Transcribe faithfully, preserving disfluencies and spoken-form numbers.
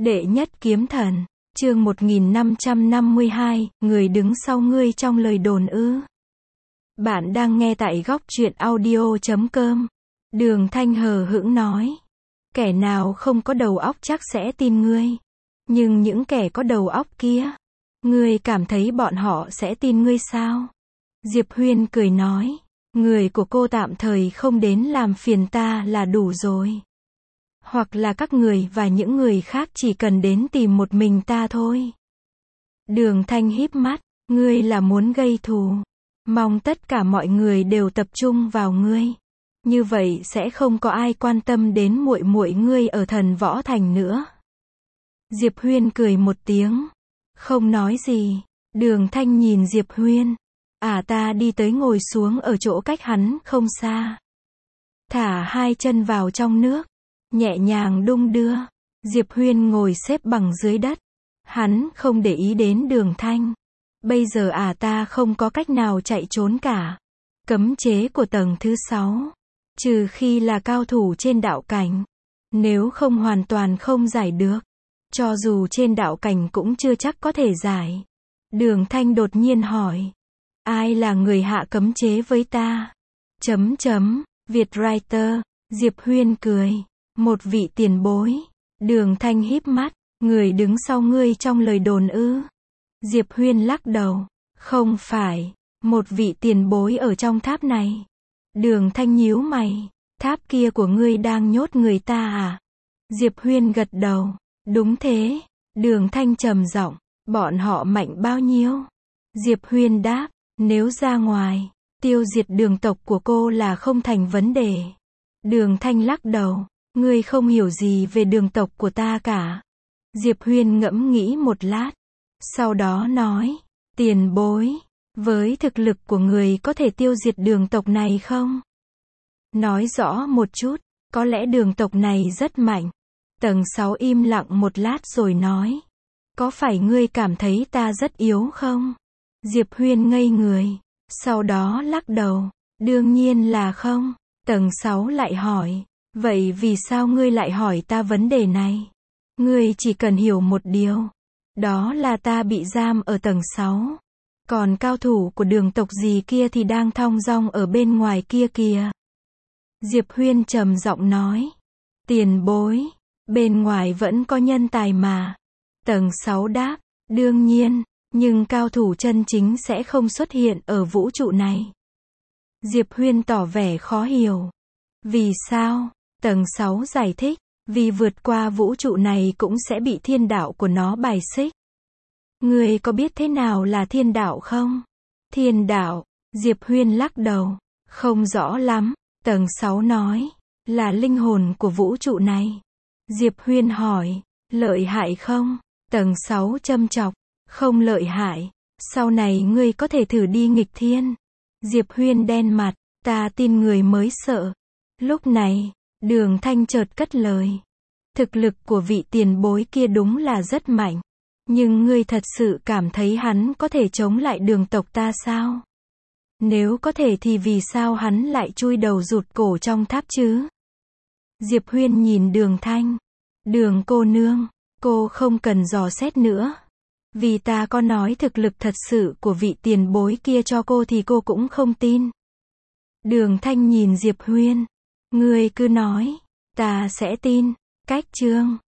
Đệ nhất kiếm thần, chương một nghìn năm trăm năm mươi hai, người đứng sau ngươi trong lời đồn ư. Bạn đang nghe tại góc truyện audio chấm com. Đường Thanh hờ hững nói. Kẻ nào không có đầu óc chắc sẽ tin ngươi. Nhưng những kẻ có đầu óc kia, ngươi cảm thấy bọn họ sẽ tin ngươi sao? Diệp Huyên cười nói. Người của cô tạm thời không đến làm phiền ta là đủ rồi. Hoặc là các người và những người khác chỉ cần đến tìm một mình ta thôi. Đường Thanh híp mắt, ngươi là muốn gây thù. Mong tất cả mọi người đều tập trung vào ngươi. Như vậy sẽ không có ai quan tâm đến muội muội ngươi ở Thần Võ Thành nữa. Diệp Huyên cười một tiếng, không nói gì. Đường Thanh nhìn Diệp Huyên. À ta đi tới ngồi xuống ở chỗ cách hắn không xa. Thả hai chân vào trong nước. Nhẹ nhàng đung đưa. Diệp Huyên ngồi xếp bằng dưới đất. Hắn không để ý đến Đường Thanh. Bây giờ à ta không có cách nào chạy trốn cả. Cấm chế của tầng thứ sáu. Trừ khi là cao thủ trên đạo cảnh. Nếu không hoàn toàn không giải được. Cho dù trên đạo cảnh cũng chưa chắc có thể giải. Đường Thanh đột nhiên hỏi. Ai là người hạ cấm chế với ta? Chấm chấm, Vietwriter. Diệp Huyên cười. Một vị tiền bối. Đường Thanh híp mắt. Người đứng sau ngươi trong lời đồn ư? Diệp Huyên lắc đầu. Không phải. Một vị tiền bối ở trong tháp này. Đường Thanh nhíu mày. Tháp kia của ngươi đang nhốt người ta à? Diệp Huyên gật đầu. Đúng thế. Đường Thanh trầm giọng. Bọn họ mạnh bao nhiêu? Diệp Huyên đáp. Nếu ra ngoài, tiêu diệt đường tộc của cô là không thành vấn đề. Đường Thanh lắc đầu. Ngươi không hiểu gì về đường tộc của ta cả. Diệp Huyên ngẫm nghĩ một lát. Sau đó nói. Tiền bối. Với thực lực của người có thể tiêu diệt đường tộc này không? Nói rõ một chút. Có lẽ đường tộc này rất mạnh. Tầng sáu im lặng một lát rồi nói. Có phải ngươi cảm thấy ta rất yếu không? Diệp Huyên ngây người. Sau đó lắc đầu. Đương nhiên là không. Tầng sáu lại hỏi. Vậy vì sao ngươi lại hỏi ta vấn đề này? Ngươi chỉ cần hiểu một điều. Đó là ta bị giam ở tầng sáu. Còn cao thủ của đường tộc gì kia thì đang thong dong ở bên ngoài kia kìa. Diệp Huyên trầm giọng nói. Tiền bối. Bên ngoài vẫn có nhân tài mà. Tầng sáu đáp. Đương nhiên. Nhưng cao thủ chân chính sẽ không xuất hiện ở vũ trụ này. Diệp Huyên tỏ vẻ khó hiểu. Vì sao? Tầng sáu giải thích. Vì vượt qua vũ trụ này cũng sẽ bị thiên đạo của nó bài xích. Ngươi có biết thế nào là thiên đạo không? Thiên đạo. Diệp Huyên lắc đầu. Không rõ lắm. Tầng sáu nói. Là linh hồn của vũ trụ này. Diệp Huyên hỏi. Lợi hại không? Tầng sáu châm chọc. Không lợi hại. Sau này ngươi có thể thử đi nghịch thiên. Diệp Huyên đen mặt. Ta tin người mới sợ. Lúc này, Đường Thanh chợt cất lời. Thực lực của vị tiền bối kia đúng là rất mạnh. Nhưng ngươi thật sự cảm thấy hắn có thể chống lại đường tộc ta sao? Nếu có thể thì vì sao hắn lại chui đầu rụt cổ trong tháp chứ? Diệp Huyên nhìn Đường Thanh. Đường cô nương, cô không cần dò xét nữa. Vì ta có nói thực lực thật sự của vị tiền bối kia cho cô thì cô cũng không tin. Đường Thanh nhìn Diệp Huyên. Ngươi cứ nói, ta sẽ tin. Cách chương